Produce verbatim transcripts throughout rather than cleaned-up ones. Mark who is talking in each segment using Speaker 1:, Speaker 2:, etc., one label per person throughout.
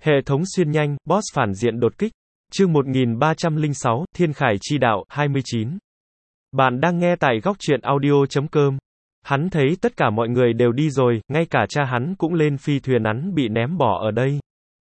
Speaker 1: Hệ thống xuyên nhanh, boss phản diện đột kích. Chương một nghìn ba trăm lẻ sáu, Thiên Khải chi đạo, hai mươi chín. Bạn đang nghe tại góc truyện audio chấm com. Hắn thấy tất cả mọi người đều đi rồi, ngay cả cha hắn cũng lên phi thuyền hắn bị ném bỏ ở đây.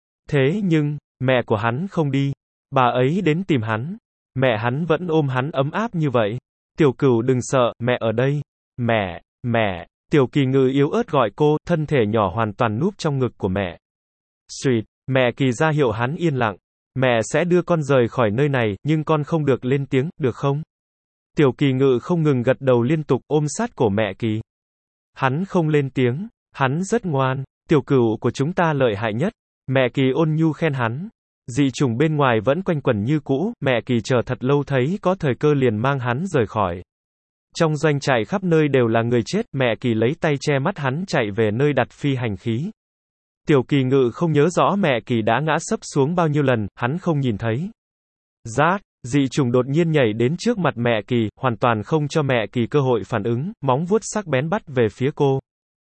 Speaker 1: Thế nhưng, mẹ của hắn không đi. Bà ấy đến tìm hắn. Mẹ hắn vẫn ôm hắn ấm áp như vậy. Tiểu Cửu đừng sợ, mẹ ở đây. Mẹ, mẹ. Tiểu Kỳ Ngư yếu ớt gọi cô, thân thể nhỏ hoàn toàn núp trong ngực của mẹ. Sweet, mẹ Kỳ ra hiệu hắn yên lặng. Mẹ sẽ đưa con rời khỏi nơi này, nhưng con không được lên tiếng, được không? Tiểu Kỳ Ngự không ngừng gật đầu liên tục, ôm sát cổ mẹ Kỳ. Hắn không lên tiếng, hắn rất ngoan, Tiểu Cửu của chúng ta lợi hại nhất. Mẹ Kỳ ôn nhu khen hắn. Dị chủng bên ngoài vẫn quanh quẩn như cũ, mẹ Kỳ chờ thật lâu thấy có thời cơ liền mang hắn rời khỏi. Trong doanh trại khắp nơi đều là người chết, mẹ Kỳ lấy tay che mắt hắn chạy về nơi đặt phi hành khí. Tiểu Kỳ Ngự không nhớ rõ mẹ Kỳ đã ngã sấp xuống bao nhiêu lần, hắn không nhìn thấy. Rát, dị chủng đột nhiên nhảy đến trước mặt mẹ Kỳ, hoàn toàn không cho mẹ Kỳ cơ hội phản ứng, móng vuốt sắc bén bắt về phía cô.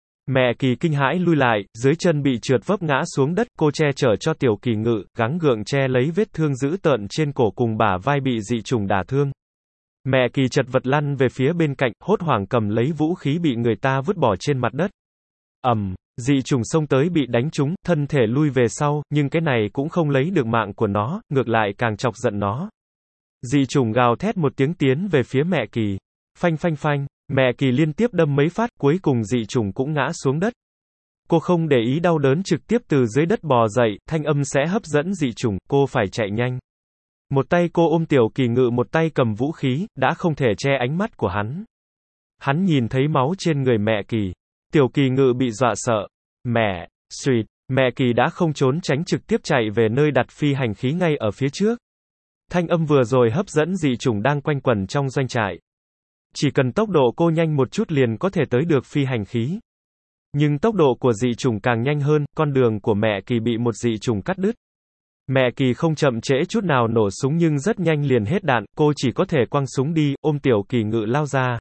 Speaker 1: Mẹ Kỳ kinh hãi lui lại, dưới chân bị trượt vấp ngã xuống đất, cô che chở cho Tiểu Kỳ Ngự, gắng gượng che lấy vết thương dữ tợn trên cổ cùng bả vai bị dị chủng đả thương. Mẹ Kỳ chật vật lăn về phía bên cạnh, hốt hoảng cầm lấy vũ khí bị người ta vứt bỏ trên mặt đất. ầm, um, dị chủng xông tới bị đánh trúng, thân thể lui về sau, nhưng cái này cũng không lấy được mạng của nó, ngược lại càng chọc giận nó. Dị chủng gào thét một tiếng tiến về phía mẹ Kỳ. Phanh phanh phanh, mẹ Kỳ liên tiếp đâm mấy phát, cuối cùng dị chủng cũng ngã xuống đất. Cô không để ý đau đớn trực tiếp từ dưới đất bò dậy, thanh âm sẽ hấp dẫn dị chủng, cô phải chạy nhanh. Một tay cô ôm Tiểu Kỳ Ngự, một tay cầm vũ khí, đã không thể che ánh mắt của hắn. Hắn nhìn thấy máu trên người mẹ Kỳ. Tiểu Kỳ Ngự bị dọa sợ. Mẹ, sweet, mẹ Kỳ đã không trốn tránh trực tiếp chạy về nơi đặt phi hành khí ngay ở phía trước. Thanh âm vừa rồi hấp dẫn dị chủng đang quanh quẩn trong doanh trại. Chỉ cần tốc độ cô nhanh một chút liền có thể tới được phi hành khí. Nhưng tốc độ của dị chủng càng nhanh hơn, con đường của mẹ Kỳ bị một dị chủng cắt đứt. Mẹ Kỳ không chậm trễ chút nào nổ súng nhưng rất nhanh liền hết đạn, cô chỉ có thể quăng súng đi, ôm Tiểu Kỳ Ngự lao ra.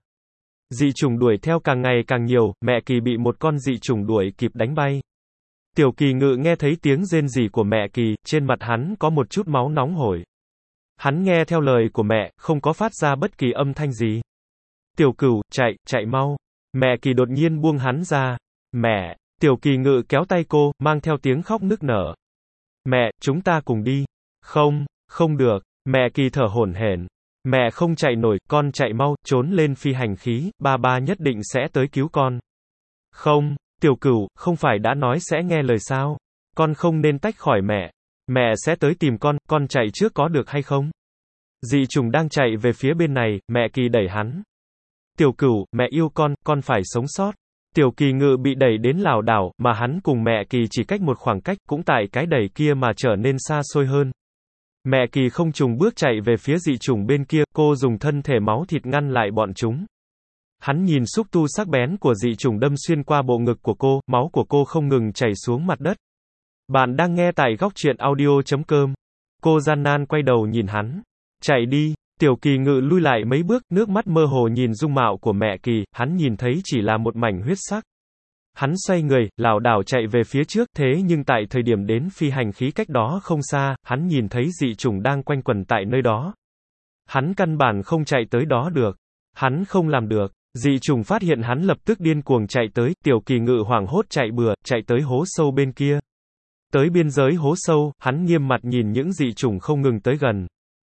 Speaker 1: Dị chủng đuổi theo càng ngày càng nhiều, mẹ Kỳ bị một con dị chủng đuổi kịp đánh bay. Tiểu Kỳ Ngự nghe thấy tiếng rên rỉ của mẹ Kỳ, trên mặt hắn có một chút máu nóng hổi. Hắn nghe theo lời của mẹ, không có phát ra bất kỳ âm thanh gì. Tiểu Cửu, chạy, chạy mau. Mẹ Kỳ đột nhiên buông hắn ra. Mẹ, Tiểu Kỳ Ngự kéo tay cô, mang theo tiếng khóc nức nở. Mẹ, chúng ta cùng đi. Không, không được. Mẹ Kỳ thở hổn hển. Mẹ không chạy nổi, con chạy mau, trốn lên phi hành khí, ba ba nhất định sẽ tới cứu con. Không, Tiểu Cửu, không phải đã nói sẽ nghe lời sao? Con không nên tách khỏi mẹ. Mẹ sẽ tới tìm con, con chạy trước có được hay không? Dị chủng đang chạy về phía bên này, mẹ Kỳ đẩy hắn. Tiểu Cửu, mẹ yêu con, con phải sống sót. Tiểu Kỳ Ngự bị đẩy đến lảo đảo, mà hắn cùng mẹ Kỳ chỉ cách một khoảng cách, cũng tại cái đẩy kia mà trở nên xa xôi hơn. Mẹ Kỳ không trùng bước chạy về phía dị chủng bên kia, cô dùng thân thể máu thịt ngăn lại bọn chúng. Hắn nhìn xúc tu sắc bén của dị chủng đâm xuyên qua bộ ngực của cô, máu của cô không ngừng chảy xuống mặt đất. Bạn đang nghe tại góc truyện audio chấm com. Cô gian nan quay đầu nhìn hắn. Chạy đi. Tiểu Kỳ Ngự lui lại mấy bước, nước mắt mơ hồ nhìn dung mạo của mẹ Kỳ, hắn nhìn thấy chỉ là một mảnh huyết sắc. Hắn xoay người, lảo đảo chạy về phía trước, thế nhưng tại thời điểm đến phi hành khí cách đó không xa, hắn nhìn thấy dị chủng đang quanh quẩn tại nơi đó. Hắn căn bản không chạy tới đó được. Hắn không làm được. Dị chủng phát hiện hắn lập tức điên cuồng chạy tới, Tiểu Kỳ Ngự hoảng hốt chạy bừa, chạy tới hố sâu bên kia. Tới biên giới hố sâu, hắn nghiêm mặt nhìn những dị chủng không ngừng tới gần.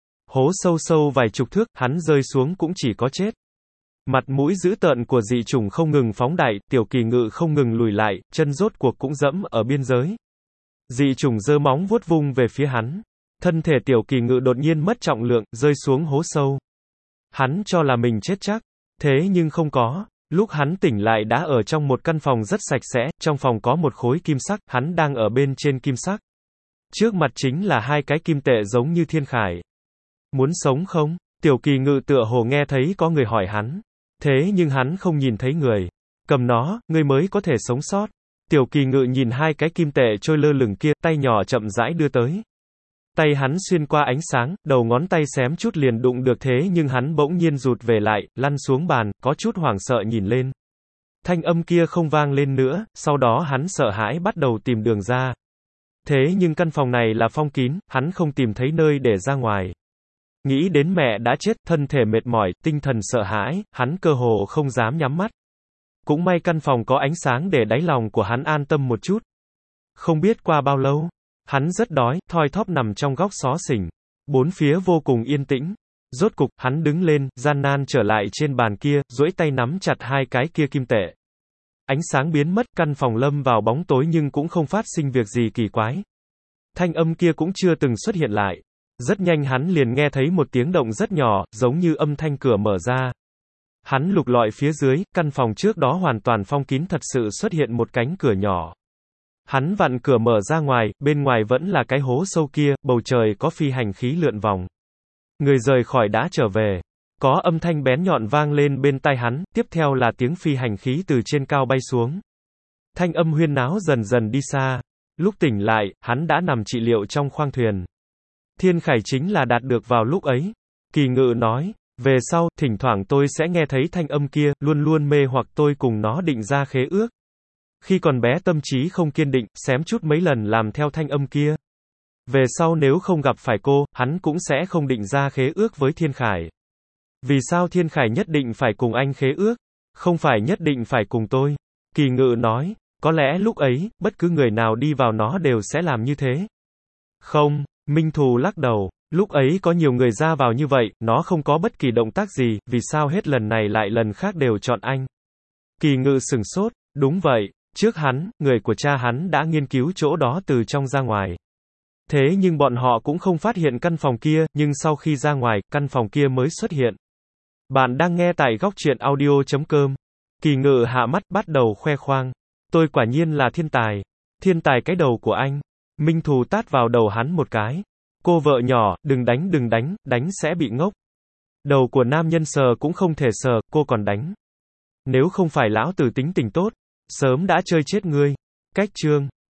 Speaker 1: Hố sâu sâu vài chục thước, hắn rơi xuống cũng chỉ có chết. Mặt mũi dữ tợn của dị chủng không ngừng phóng đại, Tiểu Kỳ Ngự không ngừng lùi lại, chân rốt cuộc cũng dẫm ở biên giới. Dị chủng giơ móng vuốt vung về phía hắn. Thân thể Tiểu Kỳ Ngự đột nhiên mất trọng lượng, rơi xuống hố sâu. Hắn cho là mình chết chắc. Thế nhưng không có. Lúc hắn tỉnh lại đã ở trong một căn phòng rất sạch sẽ, trong phòng có một khối kim sắc, hắn đang ở bên trên kim sắc. Trước mặt chính là hai cái kim tệ giống như thiên khải. Muốn sống không? Tiểu Kỳ Ngự tựa hồ nghe thấy có người hỏi hắn. Thế nhưng hắn không nhìn thấy người. Cầm nó, ngươi mới có thể sống sót. Tiểu Kỳ Ngự nhìn hai cái kim tệ trôi lơ lửng kia, tay nhỏ chậm rãi đưa tới. Tay hắn xuyên qua ánh sáng, đầu ngón tay xém chút liền đụng được thế nhưng hắn bỗng nhiên rụt về lại, lăn xuống bàn, có chút hoảng sợ nhìn lên. Thanh âm kia không vang lên nữa, sau đó hắn sợ hãi bắt đầu tìm đường ra. Thế nhưng căn phòng này là phong kín, hắn không tìm thấy nơi để ra ngoài. Nghĩ đến mẹ đã chết, thân thể mệt mỏi, tinh thần sợ hãi, hắn cơ hồ không dám nhắm mắt. Cũng may căn phòng có ánh sáng để đáy lòng của hắn an tâm một chút. Không biết qua bao lâu, hắn rất đói, thoi thóp nằm trong góc xó xỉnh. Bốn phía vô cùng yên tĩnh. Rốt cục, hắn đứng lên, gian nan trở lại trên bàn kia, duỗi tay nắm chặt hai cái kia kim tệ. Ánh sáng biến mất, căn phòng lâm vào bóng tối nhưng cũng không phát sinh việc gì kỳ quái. Thanh âm kia cũng chưa từng xuất hiện lại. Rất nhanh hắn liền nghe thấy một tiếng động rất nhỏ, giống như âm thanh cửa mở ra. Hắn lục lọi phía dưới, căn phòng trước đó hoàn toàn phong kín thật sự xuất hiện một cánh cửa nhỏ. Hắn vặn cửa mở ra ngoài, bên ngoài vẫn là cái hố sâu kia, bầu trời có phi hành khí lượn vòng. Người rời khỏi đã trở về. Có âm thanh bén nhọn vang lên bên tai hắn, tiếp theo là tiếng phi hành khí từ trên cao bay xuống. Thanh âm huyên náo dần dần đi xa. Lúc tỉnh lại, hắn đã nằm trị liệu trong khoang thuyền. Thiên Khải chính là đạt được vào lúc ấy. Kỳ Ngự nói, về sau, thỉnh thoảng tôi sẽ nghe thấy thanh âm kia, luôn luôn mê hoặc tôi cùng nó định ra khế ước. Khi còn bé tâm trí không kiên định, xém chút mấy lần làm theo thanh âm kia. Về sau nếu không gặp phải cô, hắn cũng sẽ không định ra khế ước với Thiên Khải. Vì sao Thiên Khải nhất định phải cùng anh khế ước? Không phải nhất định phải cùng tôi. Kỳ Ngự nói, có lẽ lúc ấy, bất cứ người nào đi vào nó đều sẽ làm như thế. Không, Minh Thù lắc đầu. Lúc ấy có nhiều người ra vào như vậy, nó không có bất kỳ động tác gì, vì sao hết lần này lại lần khác đều chọn anh? Kỳ Ngự sửng sốt, đúng vậy, trước hắn, người của cha hắn đã nghiên cứu chỗ đó từ trong ra ngoài. Thế nhưng bọn họ cũng không phát hiện căn phòng kia, nhưng sau khi ra ngoài, căn phòng kia mới xuất hiện. Bạn đang nghe tại góc truyện audio chấm com. Kỳ Ngự hạ mắt, bắt đầu khoe khoang. Tôi quả nhiên là thiên tài. Thiên tài cái đầu của anh. Minh Thù tát vào đầu hắn một cái. Cô vợ nhỏ, đừng đánh đừng đánh, đánh sẽ bị ngốc. Đầu của nam nhân sờ cũng không thể sờ, cô còn đánh. Nếu không phải lão tử tính tình tốt, sớm đã chơi chết ngươi. Cách chương.